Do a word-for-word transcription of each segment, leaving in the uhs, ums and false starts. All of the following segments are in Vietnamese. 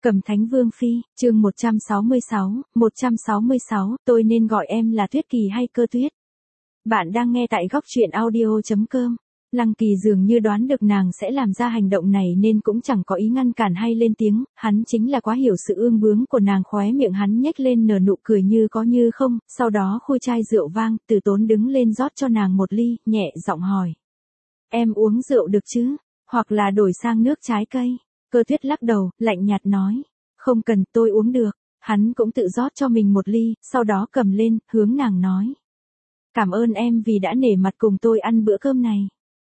Cẩm Thánh Vương Phi, chương một trăm sáu mươi sáu, một trăm sáu mươi sáu, tôi nên gọi em là Tuyết Kỳ hay Cơ Tuyết? Bạn đang nghe tại góc truyện audio chấm com. Lăng Kỳ dường như đoán được nàng sẽ làm ra hành động này nên cũng chẳng có ý ngăn cản hay lên tiếng, hắn chính là quá hiểu sự ương bướng của nàng. Khóe miệng hắn nhếch lên nở nụ cười như có như không, sau đó khui chai rượu vang, từ tốn đứng lên rót cho nàng một ly, nhẹ giọng hỏi. Em uống rượu được chứ? Hoặc là đổi sang nước trái cây? Cơ Tuyết lắc đầu, lạnh nhạt nói. Không cần, tôi uống được. Hắn cũng tự rót cho mình một ly, sau đó cầm lên, hướng nàng nói. Cảm ơn em vì đã nể mặt cùng tôi ăn bữa cơm này.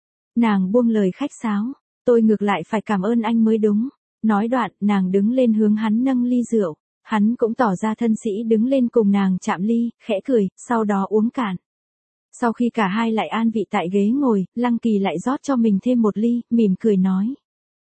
Nàng buông lời khách sáo. Tôi ngược lại phải cảm ơn anh mới đúng. Nói đoạn, nàng đứng lên hướng hắn nâng ly rượu. Hắn cũng tỏ ra thân sĩ đứng lên cùng nàng chạm ly, khẽ cười, sau đó uống cạn. Sau khi cả hai lại an vị tại ghế ngồi, Lăng Kỳ lại rót cho mình thêm một ly, mỉm cười nói.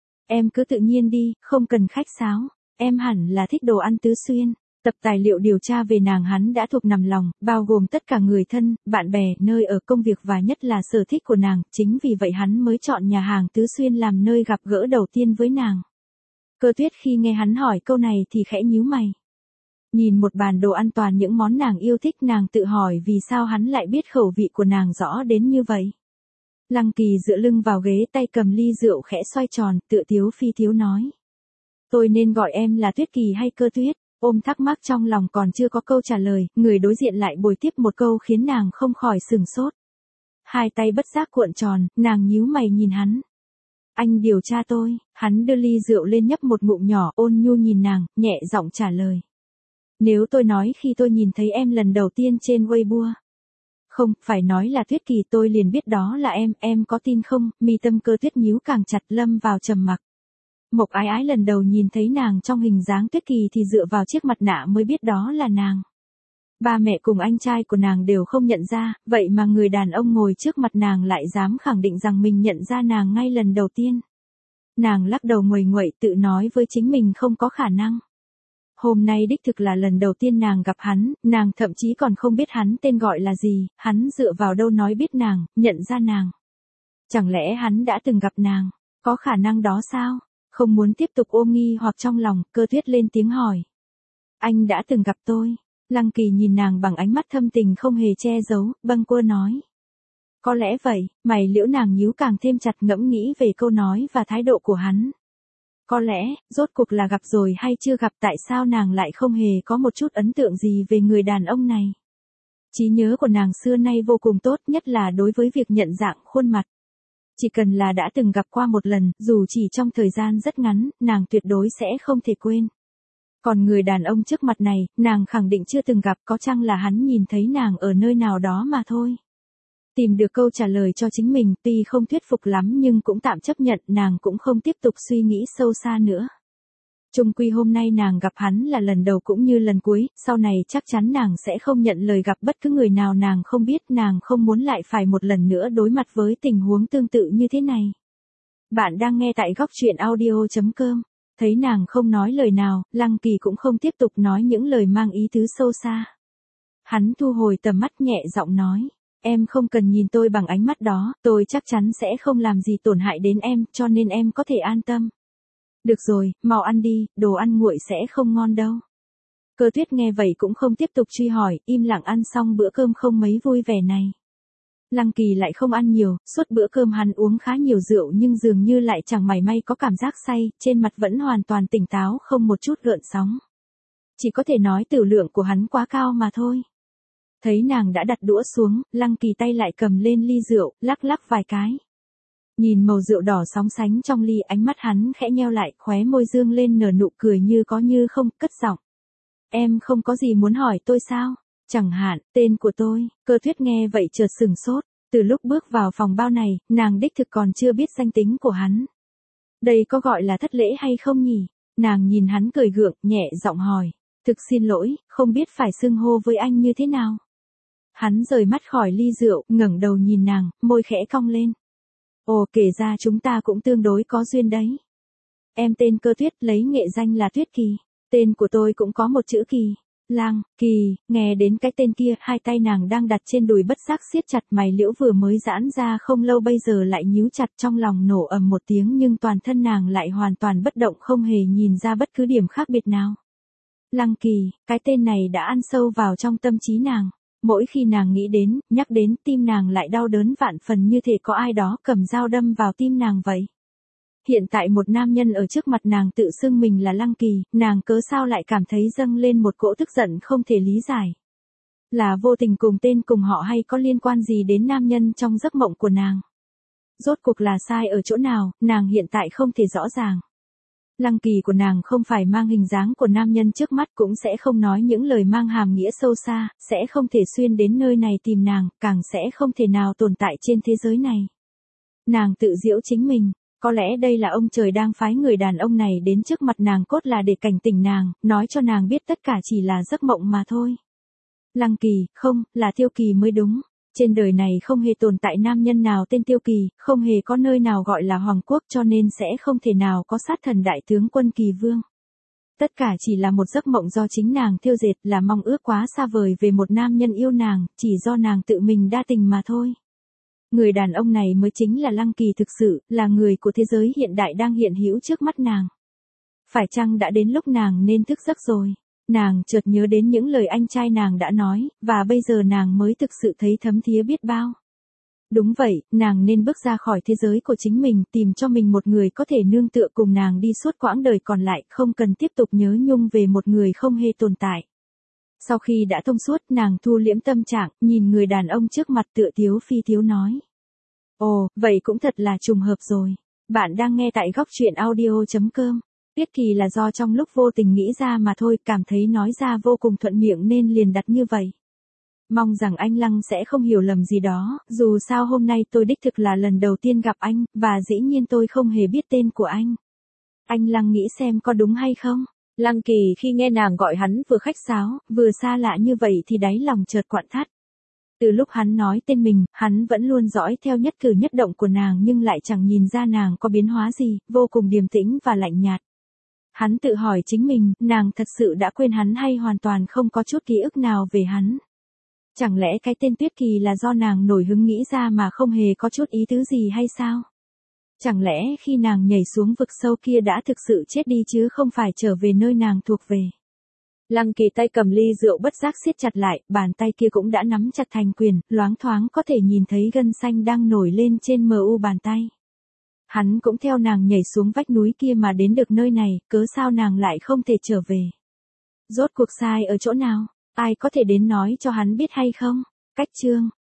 Em cứ tự nhiên đi, không cần khách sáo. Em hẳn là thích đồ ăn tứ xuyên. Tập tài liệu điều tra về nàng hắn đã thuộc nằm lòng, bao gồm tất cả người thân, bạn bè, nơi ở, công việc và nhất là sở thích của nàng. Chính vì vậy hắn mới chọn nhà hàng tứ xuyên làm nơi gặp gỡ đầu tiên với nàng. Cơ Tuyết khi nghe hắn hỏi câu này thì khẽ nhíu mày. Nhìn một bàn đồ ăn toàn những món nàng yêu thích, nàng tự hỏi vì sao hắn lại biết khẩu vị của nàng rõ đến như vậy. Lăng Kỳ dựa lưng vào ghế, tay cầm ly rượu khẽ xoay tròn, tựa tiếu phi tiếu nói. Tôi nên gọi em là Tuyết Kỳ hay Cơ Tuyết? Ôm thắc mắc trong lòng còn chưa có câu trả lời, người đối diện lại bồi tiếp một câu khiến nàng không khỏi sửng sốt. Hai tay bất giác cuộn tròn, nàng nhíu mày nhìn hắn. Anh điều tra tôi. Hắn đưa ly rượu lên nhấp một ngụm nhỏ, ôn nhu nhìn nàng, nhẹ giọng trả lời. Nếu tôi nói khi tôi nhìn thấy em lần đầu tiên trên Weibo. Không, phải nói là Tuyết Kỳ, tôi liền biết đó là em, em có tin không? Mi tâm Cơ Tuyết nhíu càng chặt, lâm vào trầm mặc. Mộc Ái Ái lần đầu nhìn thấy nàng trong hình dáng Tuyết Kỳ thì dựa vào chiếc mặt nạ mới biết đó là nàng. Ba mẹ cùng anh trai của nàng đều không nhận ra, vậy mà người đàn ông ngồi trước mặt nàng lại dám khẳng định rằng mình nhận ra nàng ngay lần đầu tiên. Nàng lắc đầu nguầy nguậy, tự nói với chính mình không có khả năng. Hôm nay đích thực là lần đầu tiên nàng gặp hắn, nàng thậm chí còn không biết hắn tên gọi là gì, hắn dựa vào đâu nói biết nàng, nhận ra nàng. Chẳng lẽ hắn đã từng gặp nàng? Có khả năng đó sao? Không muốn tiếp tục ôm nghi hoặc trong lòng, Cơ Tuyết lên tiếng hỏi. Anh đã từng gặp tôi. Lăng Kỳ nhìn nàng bằng ánh mắt thâm tình không hề che giấu, bâng quơ nói. Có lẽ vậy, mày liễu nàng nhíu càng thêm chặt, ngẫm nghĩ về câu nói và thái độ của hắn. Có lẽ, rốt cuộc là gặp rồi hay chưa gặp, tại sao nàng lại không hề có một chút ấn tượng gì về người đàn ông này. Trí nhớ của nàng xưa nay vô cùng tốt, nhất là đối với việc nhận dạng khuôn mặt. Chỉ cần là đã từng gặp qua một lần, dù chỉ trong thời gian rất ngắn, nàng tuyệt đối sẽ không thể quên. Còn người đàn ông trước mặt này, nàng khẳng định chưa từng gặp, có chăng là hắn nhìn thấy nàng ở nơi nào đó mà thôi. Tìm được câu trả lời cho chính mình, tuy không thuyết phục lắm nhưng cũng tạm chấp nhận, nàng cũng không tiếp tục suy nghĩ sâu xa nữa. Chung quy hôm nay nàng gặp hắn là lần đầu cũng như lần cuối, sau này chắc chắn nàng sẽ không nhận lời gặp bất cứ người nào nàng không biết, nàng không muốn lại phải một lần nữa đối mặt với tình huống tương tự như thế này. Bạn đang nghe tại góc truyện audio chấm com. Thấy nàng không nói lời nào, Lăng Kỳ cũng không tiếp tục nói những lời mang ý tứ sâu xa. Hắn thu hồi tầm mắt, nhẹ giọng nói. Em không cần nhìn tôi bằng ánh mắt đó, tôi chắc chắn sẽ không làm gì tổn hại đến em, cho nên em có thể an tâm. Được rồi, mau ăn đi, đồ ăn nguội sẽ không ngon đâu. Cơ Tuyết nghe vậy cũng không tiếp tục truy hỏi, im lặng ăn xong bữa cơm không mấy vui vẻ này. Lăng Kỳ lại không ăn nhiều, suốt bữa cơm hắn uống khá nhiều rượu nhưng dường như lại chẳng mảy may có cảm giác say, trên mặt vẫn hoàn toàn tỉnh táo, không một chút gợn sóng. Chỉ có thể nói tử lượng của hắn quá cao mà thôi. Thấy nàng đã đặt đũa xuống, Lăng Kỳ tay lại cầm lên ly rượu, lắc lắc vài cái. Nhìn màu rượu đỏ sóng sánh trong ly, ánh mắt hắn khẽ nheo lại, khóe môi dương lên nở nụ cười như có như không, cất giọng. Em không có gì muốn hỏi tôi sao? Chẳng hạn, tên của tôi. Cơ Tuyết nghe vậy chợt sửng sốt, từ lúc bước vào phòng bao này, nàng đích thực còn chưa biết danh tính của hắn. Đây có gọi là thất lễ hay không nhỉ? Nàng nhìn hắn cười gượng, nhẹ giọng hỏi. Thực xin lỗi, không biết phải xưng hô với anh như thế nào? Hắn rời mắt khỏi ly rượu, ngẩng đầu nhìn nàng, môi khẽ cong lên. Ồ, kể ra chúng ta cũng tương đối có duyên đấy. Em tên Cơ Tuyết, lấy nghệ danh là Tuyết Kỳ. Tên của tôi cũng có một chữ Kỳ. Lăng Kỳ, nghe đến cái tên kia, hai tay nàng đang đặt trên đùi bất giác siết chặt, mày liễu vừa mới giãn ra không lâu bây giờ lại nhíu chặt, trong lòng nổ ầm một tiếng nhưng toàn thân nàng lại hoàn toàn bất động, không hề nhìn ra bất cứ điểm khác biệt nào. Lăng Kỳ, cái tên này đã ăn sâu vào trong tâm trí nàng. Mỗi khi nàng nghĩ đến, nhắc đến, tim nàng lại đau đớn vạn phần, như thể có ai đó cầm dao đâm vào tim nàng vậy. Hiện tại một nam nhân ở trước mặt nàng tự xưng mình là Lăng Kỳ, nàng cớ sao lại cảm thấy dâng lên một cỗ tức giận không thể lý giải. Là vô tình cùng tên cùng họ hay có liên quan gì đến nam nhân trong giấc mộng của nàng? Rốt cuộc là sai ở chỗ nào, nàng hiện tại không thể rõ ràng. Lăng Kỳ của nàng không phải mang hình dáng của nam nhân trước mắt, cũng sẽ không nói những lời mang hàm nghĩa sâu xa, sẽ không thể xuyên đến nơi này tìm nàng, càng sẽ không thể nào tồn tại trên thế giới này. Nàng tự giễu chính mình, có lẽ đây là ông trời đang phái người đàn ông này đến trước mặt nàng cốt là để cảnh tỉnh nàng, nói cho nàng biết tất cả chỉ là giấc mộng mà thôi. Lăng Kỳ, không, là Tiêu Kỳ mới đúng. Trên đời này không hề tồn tại nam nhân nào tên Tiêu Kỳ, không hề có nơi nào gọi là hoàng quốc, cho nên sẽ không thể nào có sát thần đại tướng quân Kỳ Vương. Tất cả chỉ là một giấc mộng do chính nàng thêu dệt, là mong ước quá xa vời về một nam nhân yêu nàng, chỉ do nàng tự mình đa tình mà thôi. Người đàn ông này mới chính là Lăng Kỳ thực sự, là người của thế giới hiện đại đang hiện hữu trước mắt nàng. Phải chăng đã đến lúc nàng nên thức giấc rồi? Nàng chợt nhớ đến những lời anh trai nàng đã nói, và bây giờ nàng mới thực sự thấy thấm thía biết bao. Đúng vậy, nàng nên bước ra khỏi thế giới của chính mình, tìm cho mình một người có thể nương tựa cùng nàng đi suốt quãng đời còn lại, không cần tiếp tục nhớ nhung về một người không hề tồn tại. Sau khi đã thông suốt, nàng thu liễm tâm trạng, nhìn người đàn ông trước mặt tựa tiếu phi tiếu nói. Ồ, vậy cũng thật là trùng hợp rồi. Bạn đang nghe tại góc truyện audio chấm com. Tuyết Kỳ là do trong lúc vô tình nghĩ ra mà thôi, cảm thấy nói ra vô cùng thuận miệng nên liền đặt như vậy. Mong rằng anh Lăng sẽ không hiểu lầm gì đó, dù sao hôm nay tôi đích thực là lần đầu tiên gặp anh, và dĩ nhiên tôi không hề biết tên của anh. Anh Lăng nghĩ xem có đúng hay không? Lăng Kỳ khi nghe nàng gọi hắn vừa khách sáo, vừa xa lạ như vậy thì đáy lòng chợt quặn thắt. Từ lúc hắn nói tên mình, hắn vẫn luôn dõi theo nhất cử nhất động của nàng nhưng lại chẳng nhìn ra nàng có biến hóa gì, vô cùng điềm tĩnh và lạnh nhạt. Hắn tự hỏi chính mình, nàng thật sự đã quên hắn hay hoàn toàn không có chút ký ức nào về hắn. Chẳng lẽ cái tên Tuyết Kỳ là do nàng nổi hứng nghĩ ra mà không hề có chút ý tứ gì hay sao? Chẳng lẽ khi nàng nhảy xuống vực sâu kia đã thực sự chết đi chứ không phải trở về nơi nàng thuộc về? Lăng Kỳ tay cầm ly rượu bất giác siết chặt lại, bàn tay kia cũng đã nắm chặt thành quyền, loáng thoáng có thể nhìn thấy gân xanh đang nổi lên trên mờ u bàn tay. Hắn cũng theo nàng nhảy xuống vách núi kia mà đến được nơi này, cớ sao nàng lại không thể trở về? Rốt cuộc sai ở chỗ nào? Ai có thể đến nói cho hắn biết hay không? Cách chương